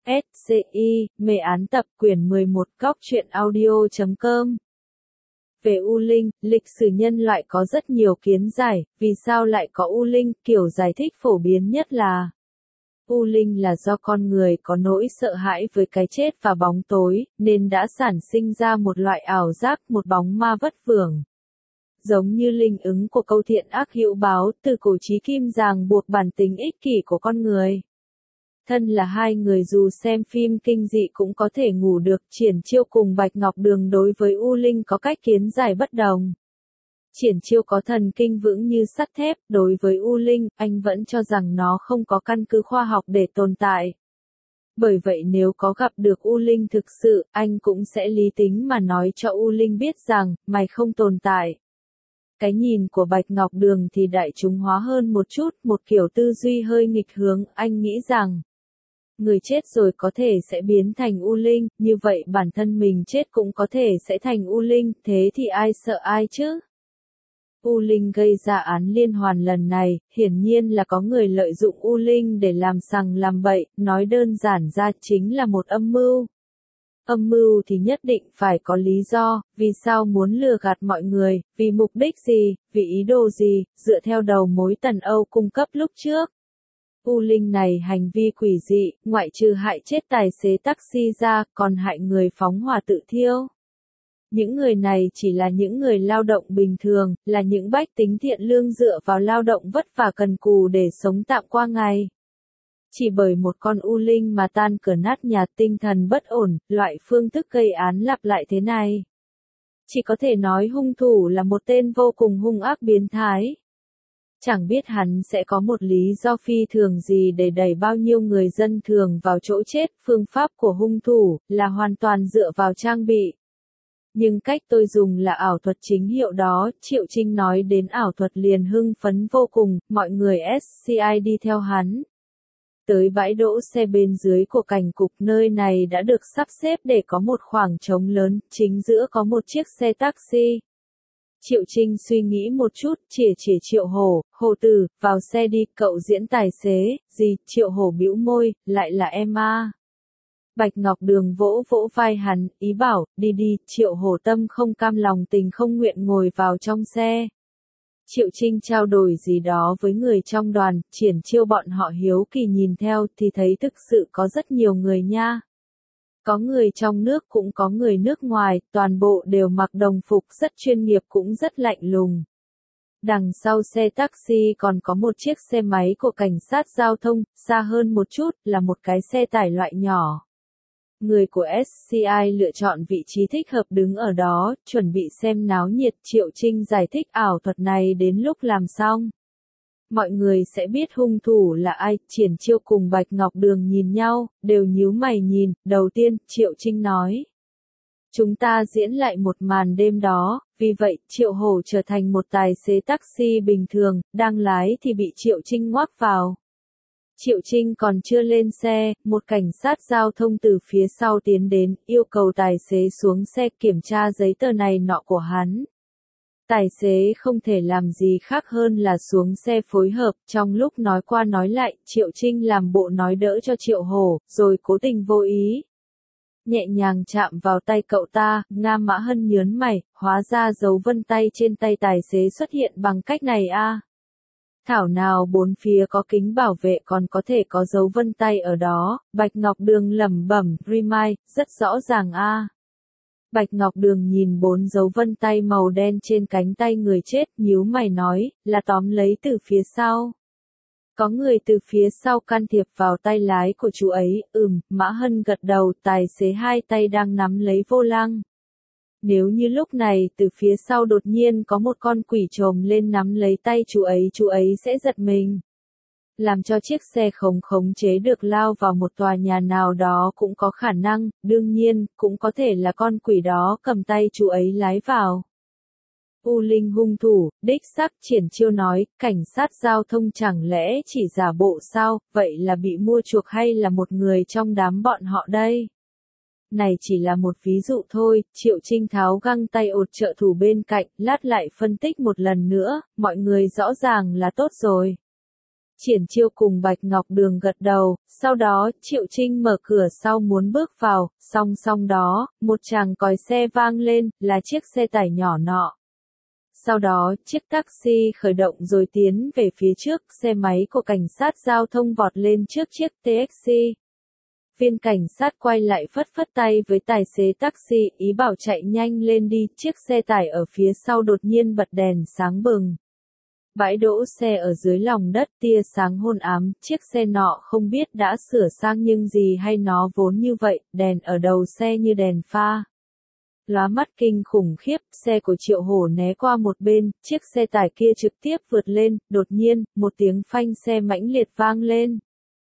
SCI, mê án tập quyển 11 góc truyện audio.com. Về U Linh, lịch sử nhân loại có rất nhiều kiến giải, vì sao lại có U Linh, kiểu giải thích phổ biến nhất là U Linh là do con người có nỗi sợ hãi với cái chết và bóng tối, nên đã sản sinh ra một loại ảo giác, một bóng ma vất vưởng. Giống như linh ứng của câu thiện ác hữu báo, từ cổ chí kim ràng buộc bản tính ích kỷ của con người. Thân là hai người dù xem phim kinh dị cũng có thể ngủ được, Triển Chiêu cùng Bạch Ngọc Đường đối với U Linh có cách kiến giải bất đồng. Triển Chiêu có thần kinh vững như sắt thép, đối với U Linh, anh vẫn cho rằng nó không có căn cứ khoa học để tồn tại. Bởi vậy nếu có gặp được U Linh thực sự, anh cũng sẽ lý tính mà nói cho U Linh biết rằng, mày không tồn tại. Cái nhìn của Bạch Ngọc Đường thì đại chúng hóa hơn một chút, một kiểu tư duy hơi nghịch hướng, anh nghĩ rằng người chết rồi có thể sẽ biến thành U Linh, như vậy bản thân mình chết cũng có thể sẽ thành U Linh, thế thì ai sợ ai chứ? U Linh gây ra án liên hoàn lần này, hiển nhiên là có người lợi dụng U Linh để làm sằng làm bậy, nói đơn giản ra chính là một âm mưu. Âm mưu thì nhất định phải có lý do, vì sao muốn lừa gạt mọi người, vì mục đích gì, vì ý đồ gì, dựa theo đầu mối Tần Âu cung cấp lúc trước. U Linh này hành vi quỷ dị, ngoại trừ hại chết tài xế taxi ra, còn hại người phóng hỏa tự thiêu. Những người này chỉ là những người lao động bình thường, là những bách tính thiện lương dựa vào lao động vất vả cần cù để sống tạm qua ngày. Chỉ bởi một con U Linh mà tan cửa nát nhà, tinh thần bất ổn, loại phương thức gây án lặp lại thế này. Chỉ có thể nói hung thủ là một tên vô cùng hung ác biến thái. Chẳng biết hắn sẽ có một lý do phi thường gì để đẩy bao nhiêu người dân thường vào chỗ chết, phương pháp của hung thủ là hoàn toàn dựa vào trang bị. Nhưng cách tôi dùng là ảo thuật chính hiệu đó, Triệu Trinh nói đến ảo thuật liền hưng phấn vô cùng, mọi người SCI đi theo hắn. Tới bãi đỗ xe bên dưới của cảnh cục, nơi này đã được sắp xếp để có một khoảng trống lớn, chính giữa có một chiếc xe taxi. Triệu Trinh suy nghĩ một chút, chỉ Triệu Hổ, Hổ tử, vào xe đi, cậu diễn tài xế, gì, Triệu Hổ bĩu môi, lại là em à. Bạch Ngọc Đường vỗ vỗ vai hắn, ý bảo, đi đi, Triệu Hổ tâm không cam lòng tình không nguyện ngồi vào trong xe. Triệu Trinh trao đổi gì đó với người trong đoàn, Triển Chiêu bọn họ hiếu kỳ nhìn theo thì thấy thực sự có rất nhiều người nha. Có người trong nước cũng có người nước ngoài, toàn bộ đều mặc đồng phục rất chuyên nghiệp cũng rất lạnh lùng. Đằng sau xe taxi còn có một chiếc xe máy của cảnh sát giao thông, xa hơn một chút là một cái xe tải loại nhỏ. Người của SCI lựa chọn vị trí thích hợp đứng ở đó, chuẩn bị xem náo nhiệt. Triệu Trinh giải thích ảo thuật này đến lúc làm xong. Mọi người sẽ biết hung thủ là ai. Triển Chiêu cùng Bạch Ngọc Đường nhìn nhau, đều nhíu mày nhìn. Đầu tiên, Triệu Trinh nói. Chúng ta diễn lại một màn đêm đó, vì vậy, Triệu Hổ trở thành một tài xế taxi bình thường, đang lái thì bị Triệu Trinh ngoác vào. Triệu Trinh còn chưa lên xe, một cảnh sát giao thông từ phía sau tiến đến, yêu cầu tài xế xuống xe kiểm tra giấy tờ này nọ của hắn. Tài xế không thể làm gì khác hơn là xuống xe phối hợp, trong lúc nói qua nói lại, Triệu Trinh làm bộ nói đỡ cho Triệu Hổ, rồi cố tình vô ý. Nhẹ nhàng chạm vào tay cậu ta, Nga Mã Hân nhớn mày, hóa ra dấu vân tay trên tay tài xế xuất hiện bằng cách này a. Thảo nào bốn phía có kính bảo vệ còn có thể có dấu vân tay ở đó, Bạch Ngọc Đường lẩm bẩm, Remind, rất rõ ràng a. Bạch Ngọc Đường nhìn 4 dấu vân tay màu đen trên cánh tay người chết, nhíu mày nói, là tóm lấy từ phía sau. Có người từ phía sau can thiệp vào tay lái của chú ấy, Mã Hân gật đầu, tài xế hai tay đang nắm lấy vô lăng. Nếu như lúc này từ phía sau đột nhiên có một con quỷ trồm lên nắm lấy tay chú ấy sẽ giật mình. Làm cho chiếc xe không khống chế được lao vào một tòa nhà nào đó cũng có khả năng, đương nhiên, cũng có thể là con quỷ đó cầm tay chú ấy lái vào. U Linh hung thủ, đích xác. Triển Chiêu nói, cảnh sát giao thông chẳng lẽ chỉ giả bộ sao, vậy là bị mua chuộc hay là một người trong đám bọn họ đây? Này chỉ là một ví dụ thôi. Triệu Trinh tháo găng tay ột trợ thủ bên cạnh, lát lại phân tích một lần nữa, mọi người rõ ràng là tốt rồi. Triển Chiêu cùng Bạch Ngọc Đường gật đầu, sau đó Triệu Trinh mở cửa sau muốn bước vào, song song đó, một tràng còi xe vang lên, là chiếc xe tải nhỏ nọ. Sau đó, chiếc taxi khởi động rồi tiến về phía trước, xe máy của cảnh sát giao thông vọt lên trước chiếc taxi. Viên cảnh sát quay lại phất phất tay với tài xế taxi, ý bảo chạy nhanh lên đi, chiếc xe tải ở phía sau đột nhiên bật đèn sáng bừng. Bãi đỗ xe ở dưới lòng đất tia sáng hôn ám, chiếc xe nọ không biết đã sửa sang nhưng gì hay nó vốn như vậy, đèn ở đầu xe như đèn pha. Lóa mắt kinh khủng khiếp, xe của Triệu Hổ né qua một bên, chiếc xe tải kia trực tiếp vượt lên, đột nhiên, một tiếng phanh xe mãnh liệt vang lên.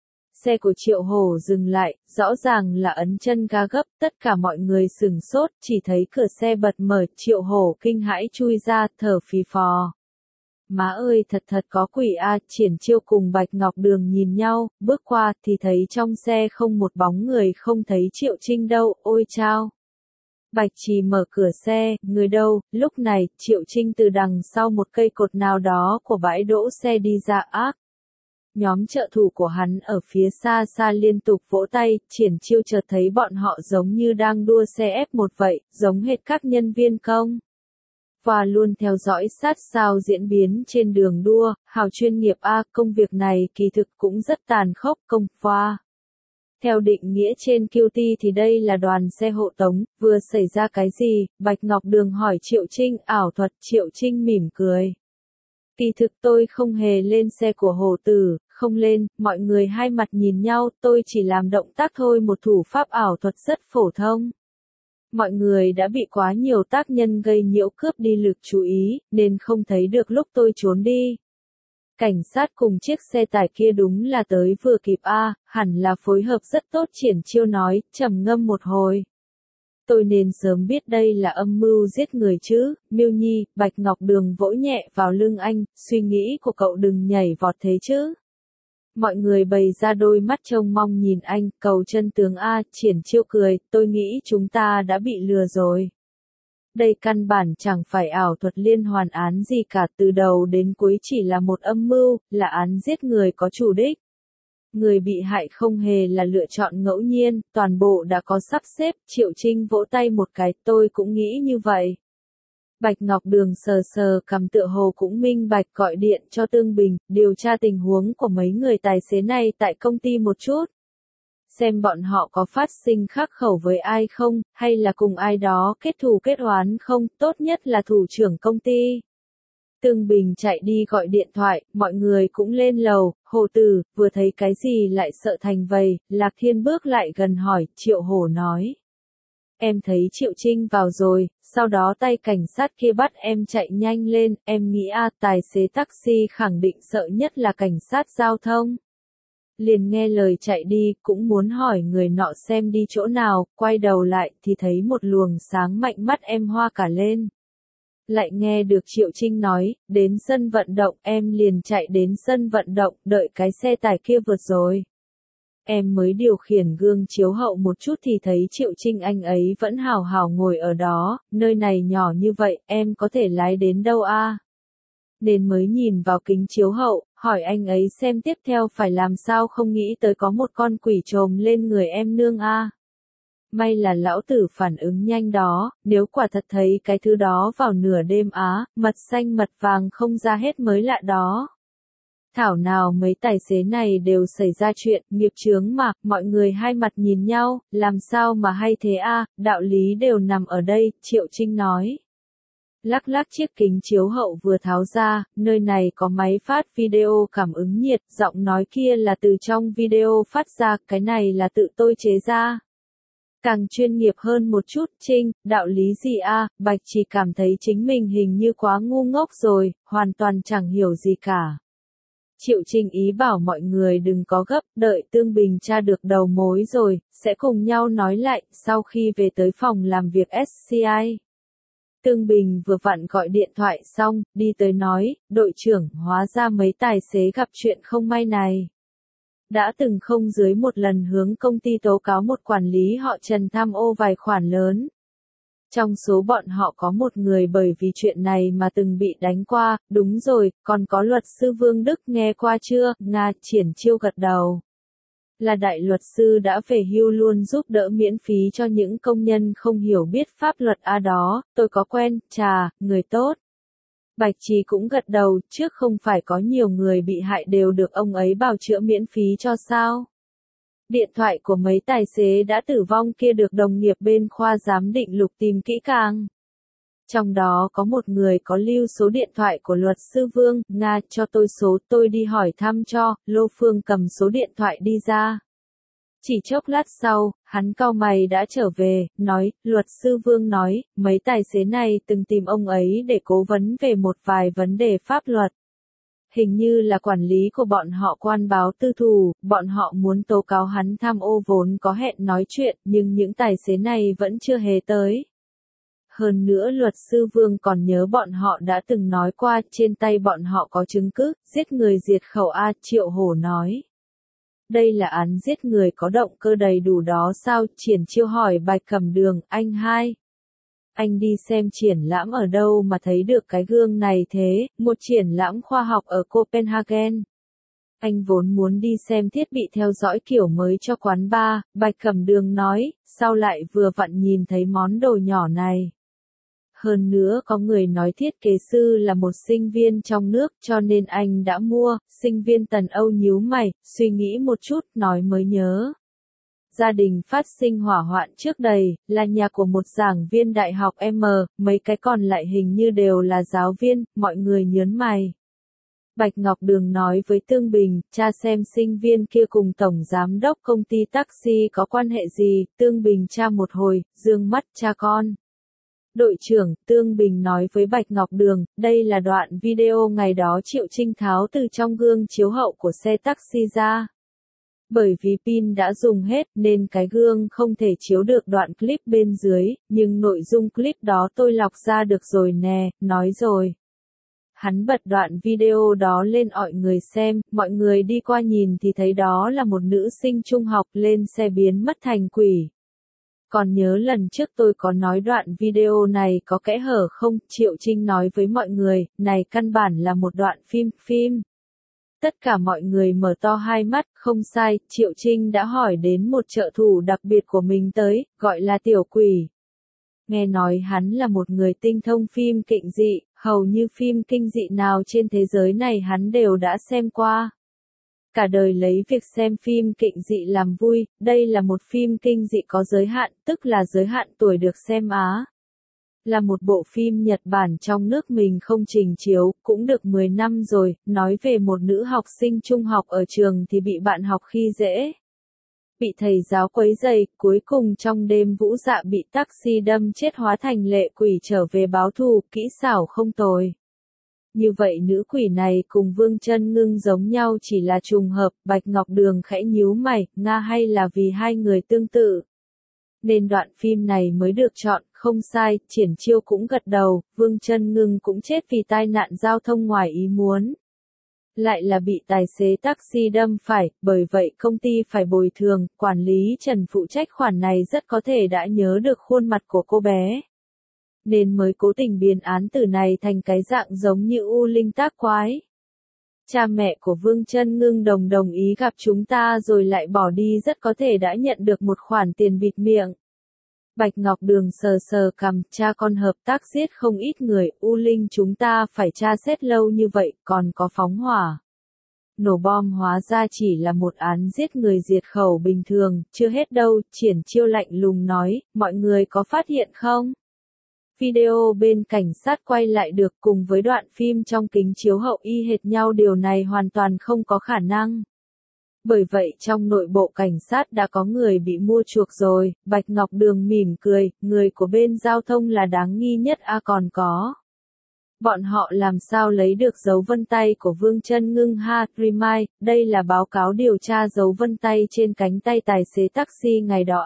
Xe của Triệu Hổ dừng lại, rõ ràng là ấn chân ga gấp, tất cả mọi người sửng sốt, chỉ thấy cửa xe bật mở, Triệu Hổ kinh hãi chui ra, thở phì phò. Má ơi thật có quỷ a, Triển Chiêu cùng Bạch Ngọc Đường nhìn nhau, bước qua thì thấy trong xe không một bóng người, không thấy Triệu Trinh đâu, ôi chao. Bạch Trì mở cửa xe, người đâu, lúc này, Triệu Trinh từ đằng sau một cây cột nào đó của bãi đỗ xe đi ra ác. Nhóm trợ thủ của hắn ở phía xa xa liên tục vỗ tay, Triển Chiêu chợt thấy bọn họ giống như đang đua xe F1 vậy, giống hệt các nhân viên công. Và luôn theo dõi sát sao diễn biến trên đường đua, hào chuyên nghiệp a, công việc này kỳ thực cũng rất tàn khốc, công và. Theo định nghĩa trên QT thì đây là đoàn xe hộ tống, vừa xảy ra cái gì, Bạch Ngọc Đường hỏi Triệu Trinh, ảo thuật, Triệu Trinh mỉm cười. Kỳ thực tôi không hề lên xe của Hồ Tử, không lên, mọi người hai mặt nhìn nhau, tôi chỉ làm động tác thôi, một thủ pháp ảo thuật rất phổ thông. Mọi người đã bị quá nhiều tác nhân gây nhiễu cướp đi lực chú ý, nên không thấy được lúc tôi trốn đi. Cảnh sát cùng chiếc xe tải kia đúng là tới vừa kịp a, hẳn là phối hợp rất tốt, Triển Chiêu nói, trầm ngâm một hồi. Tôi nên sớm biết đây là âm mưu giết người chứ, Miêu Nhi, Bạch Ngọc Đường vỗ nhẹ vào lưng anh, suy nghĩ của cậu đừng nhảy vọt thế chứ. Mọi người bày ra đôi mắt trông mong nhìn anh, cầu chân tướng a, Triển Chiêu cười, tôi nghĩ chúng ta đã bị lừa rồi. Đây căn bản chẳng phải ảo thuật liên hoàn án gì cả, từ đầu đến cuối chỉ là một âm mưu, là án giết người có chủ đích. Người bị hại không hề là lựa chọn ngẫu nhiên, toàn bộ đã có sắp xếp, Triệu Trinh vỗ tay một cái, tôi cũng nghĩ như vậy. Bạch Ngọc Đường sờ sờ cằm tựa hồ cũng minh bạch, gọi điện cho Tương Bình, điều tra tình huống của mấy người tài xế này tại công ty một chút. Xem bọn họ có phát sinh khắc khẩu với ai không, hay là cùng ai đó kết thù kết oán không, tốt nhất là thủ trưởng công ty. Tương Bình chạy đi gọi điện thoại, mọi người cũng lên lầu, Hồ Tử, vừa thấy cái gì lại sợ thành vầy, Lạc Thiên bước lại gần hỏi, Triệu Hổ nói. Em thấy Triệu Trinh vào rồi, sau đó tay cảnh sát kia bắt em chạy nhanh lên, em nghĩ tài xế taxi khẳng định sợ nhất là cảnh sát giao thông. Liền nghe lời chạy đi, cũng muốn hỏi người nọ xem đi chỗ nào, quay đầu lại thì thấy một luồng sáng mạnh, mắt em hoa cả lên. Lại nghe được Triệu Trinh nói, đến sân vận động, em liền chạy đến sân vận động, đợi cái xe tải kia vượt rồi. Em mới điều khiển gương chiếu hậu một chút thì thấy Triệu Trinh anh ấy vẫn hào hào ngồi ở đó, nơi này nhỏ như vậy, em có thể lái đến đâu a? Nên mới nhìn vào kính chiếu hậu, hỏi anh ấy xem tiếp theo phải làm sao, không nghĩ tới có một con quỷ trồm lên người em nương a. May là lão tử phản ứng nhanh đó, nếu quả thật thấy cái thứ đó vào nửa đêm mật xanh mật vàng không ra hết mới lạ đó. Thảo nào mấy tài xế này đều xảy ra chuyện, nghiệp chướng mà, mọi người hai mặt nhìn nhau, làm sao mà hay thế đạo lý đều nằm ở đây, Triệu Trinh nói. Lắc lắc chiếc kính chiếu hậu vừa tháo ra, nơi này có máy phát video cảm ứng nhiệt, giọng nói kia là từ trong video phát ra, cái này là tự tôi chế ra. Càng chuyên nghiệp hơn một chút, Trinh, đạo lý gì Bạch chỉ cảm thấy chính mình hình như quá ngu ngốc rồi, hoàn toàn chẳng hiểu gì cả. Triệu Trinh ý bảo mọi người đừng có gấp, đợi Tương Bình tra được đầu mối rồi, sẽ cùng nhau nói lại, sau khi về tới phòng làm việc SCI. Tương Bình vừa vặn gọi điện thoại xong, đi tới nói, đội trưởng, hóa ra mấy tài xế gặp chuyện không may này. Đã từng không dưới một lần hướng công ty tố cáo một quản lý họ Trần tham ô vài khoản lớn. Trong số bọn họ có một người bởi vì chuyện này mà từng bị đánh qua, đúng rồi, còn có luật sư Vương Đức nghe qua chưa, Nga, Triển Chiêu gật đầu. Là đại luật sư đã về hưu luôn giúp đỡ miễn phí cho những công nhân không hiểu biết pháp luật đó, tôi có quen, chà, người tốt. Bạch Trì cũng gật đầu, trước không phải có nhiều người bị hại đều được ông ấy bào chữa miễn phí cho sao? Điện thoại của mấy tài xế đã tử vong kia được đồng nghiệp bên khoa giám định lục tìm kỹ càng. Trong đó có một người có lưu số điện thoại của luật sư Vương, Nga, cho tôi số, tôi đi hỏi thăm cho, Lô Phương cầm số điện thoại đi ra. Chỉ chốc lát sau, hắn cau mày đã trở về, nói, luật sư Vương nói, mấy tài xế này từng tìm ông ấy để cố vấn về một vài vấn đề pháp luật. Hình như là quản lý của bọn họ quan báo tư thù, bọn họ muốn tố cáo hắn tham ô vốn có hẹn nói chuyện, nhưng những tài xế này vẫn chưa hề tới. Hơn nữa luật sư Vương còn nhớ bọn họ đã từng nói qua, trên tay bọn họ có chứng cứ, giết người diệt khẩu Triệu Hổ nói. Đây là án giết người có động cơ đầy đủ đó sao? Triển Chiêu hỏi Bạch Cẩm Đường, anh hai. Anh đi xem triển lãm ở đâu mà thấy được cái gương này thế, một triển lãm khoa học ở Copenhagen. Anh vốn muốn đi xem thiết bị theo dõi kiểu mới cho quán bar, Bạch Cẩm Đường nói, sao lại vừa vặn nhìn thấy món đồ nhỏ này. Hơn nữa có người nói thiết kế sư là một sinh viên trong nước cho nên anh đã mua, sinh viên Tần Âu nhíu mày, suy nghĩ một chút, nói mới nhớ. Gia đình phát sinh hỏa hoạn trước đây, là nhà của một giảng viên đại học M, mấy cái còn lại hình như đều là giáo viên, mọi người nhớn mày. Bạch Ngọc Đường nói với Tương Bình, cha xem sinh viên kia cùng tổng giám đốc công ty taxi có quan hệ gì, Tương Bình tra một hồi, dương mắt cha con. Đội trưởng, Tương Bình nói với Bạch Ngọc Đường, đây là đoạn video ngày đó Triệu Trinh tháo từ trong gương chiếu hậu của xe taxi ra. Bởi vì pin đã dùng hết nên cái gương không thể chiếu được đoạn clip bên dưới, nhưng nội dung clip đó tôi lọc ra được rồi nè, nói rồi. Hắn bật đoạn video đó lên mọi người xem, mọi người đi qua nhìn thì thấy đó là một nữ sinh trung học lên xe biến mất thành quỷ. Còn nhớ lần trước tôi có nói đoạn video này có kẽ hở không? Triệu Trinh nói với mọi người, này căn bản là một đoạn phim. Tất cả mọi người mở to hai mắt, không sai, Triệu Trinh đã hỏi đến một trợ thủ đặc biệt của mình tới, gọi là Tiểu Quỷ. Nghe nói hắn là một người tinh thông phim kinh dị, hầu như phim kinh dị nào trên thế giới này hắn đều đã xem qua. Cả đời lấy việc xem phim kinh dị làm vui, đây là một phim kinh dị có giới hạn, tức là giới hạn tuổi được xem á. Là một bộ phim Nhật Bản trong nước mình không trình chiếu, cũng được 10 năm rồi, nói về một nữ học sinh trung học ở trường thì bị bạn học khi dễ. Bị thầy giáo quấy rầy, cuối cùng trong đêm vũ dạ bị taxi đâm chết hóa thành lệ quỷ trở về báo thù, kỹ xảo không tồi. Như vậy nữ quỷ này cùng Vương Chân Ngưng giống nhau chỉ là trùng hợp, Bạch Ngọc Đường khẽ nhíu mày, Nga hay là vì hai người tương tự. Nên đoạn phim này mới được chọn, không sai, Triển Chiêu cũng gật đầu, Vương Chân Ngưng cũng chết vì tai nạn giao thông ngoài ý muốn. Lại là bị tài xế taxi đâm phải, bởi vậy công ty phải bồi thường, quản lý Trần phụ trách khoản này rất có thể đã nhớ được khuôn mặt của cô bé. Nên mới cố tình biến án tử này thành cái dạng giống như U Linh tác quái. Cha mẹ của Vương Chân Ngưng đồng ý gặp chúng ta rồi lại bỏ đi rất có thể đã nhận được một khoản tiền bịt miệng. Bạch Ngọc Đường sờ cằm, cha con hợp tác giết không ít người, U Linh chúng ta phải tra xét lâu như vậy, còn có phóng hỏa. Nổ bom hóa ra chỉ là một án giết người diệt khẩu bình thường, chưa hết đâu, Triển Chiêu lạnh lùng nói, mọi người có phát hiện không? Video bên cảnh sát quay lại được cùng với đoạn phim trong kính chiếu hậu y hệt nhau, điều này hoàn toàn không có khả năng. Bởi vậy trong nội bộ cảnh sát đã có người bị mua chuộc rồi, Bạch Ngọc Đường mỉm cười, người của bên giao thông là đáng nghi nhất còn có. Bọn họ làm sao lấy được dấu vân tay của Vương Chân Ngưng Trimai, đây là báo cáo điều tra dấu vân tay trên cánh tay tài xế taxi ngày đó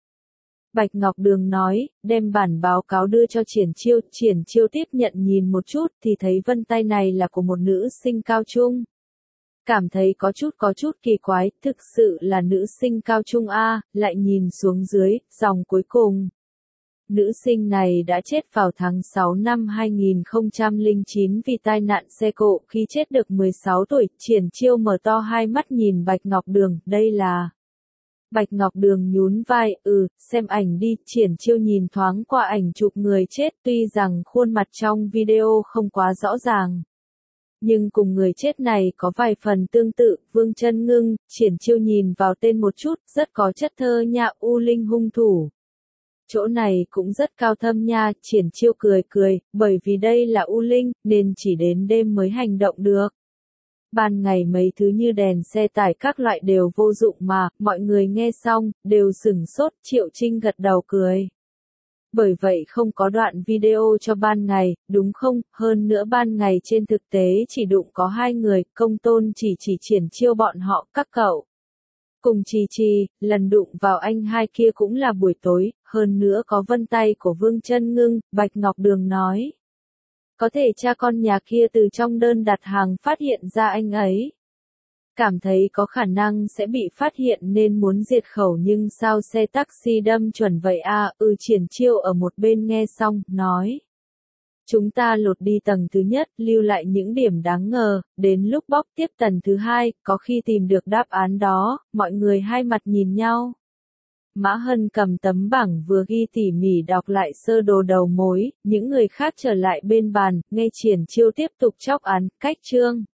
Bạch Ngọc Đường nói, đem bản báo cáo đưa cho Triển Chiêu tiếp nhận nhìn một chút thì thấy vân tay này là của một nữ sinh cao trung. Cảm thấy có chút kỳ quái, thực sự là nữ sinh cao trung lại nhìn xuống dưới, dòng cuối cùng. Nữ sinh này đã chết vào tháng 6 năm 2009 vì tai nạn xe cộ khi chết được 16 tuổi. Triển Chiêu mở to hai mắt nhìn Bạch Ngọc Đường, đây là... Bạch Ngọc Đường nhún vai, xem ảnh đi. Triển Chiêu nhìn thoáng qua ảnh chụp người chết, tuy rằng khuôn mặt trong video không quá rõ ràng, nhưng cùng người chết này có vài phần tương tự. Vương Chân Ngưng. Triển Chiêu nhìn vào tên một chút, rất có chất thơ nha. U Linh hung thủ. Chỗ này cũng rất cao thâm nha. Triển Chiêu cười cười, bởi vì đây là U Linh, nên chỉ đến đêm mới hành động được. Ban ngày mấy thứ như đèn xe tải các loại đều vô dụng mà. Mọi người nghe xong, đều sửng sốt. Triệu Trinh gật đầu cười. Bởi vậy không có đoạn video cho ban ngày, đúng không? Hơn nữa ban ngày trên thực tế chỉ đụng có 2 người. Công Tôn chỉ Triển Chiêu bọn họ, các cậu. Cùng Chi, lần đụng vào anh hai kia cũng là buổi tối, hơn nữa có vân tay của Vương Chân Ngưng. Bạch Ngọc Đường nói. Có thể cha con nhà kia từ trong đơn đặt hàng phát hiện ra anh ấy. Cảm thấy có khả năng sẽ bị phát hiện nên muốn diệt khẩu, nhưng sao xe taxi đâm chuẩn vậy à? Triển Chiêu ở một bên nghe xong, nói. Chúng ta lột đi tầng thứ nhất, lưu lại những điểm đáng ngờ, đến lúc bóc tiếp tầng thứ hai, có khi tìm được đáp án đó. Mọi người hai mặt nhìn nhau. Mã Hân cầm tấm bảng vừa ghi tỉ mỉ đọc lại sơ đồ đầu mối, những người khác trở lại bên bàn, nghe Triển Chiêu tiếp tục chóc án, cách chương.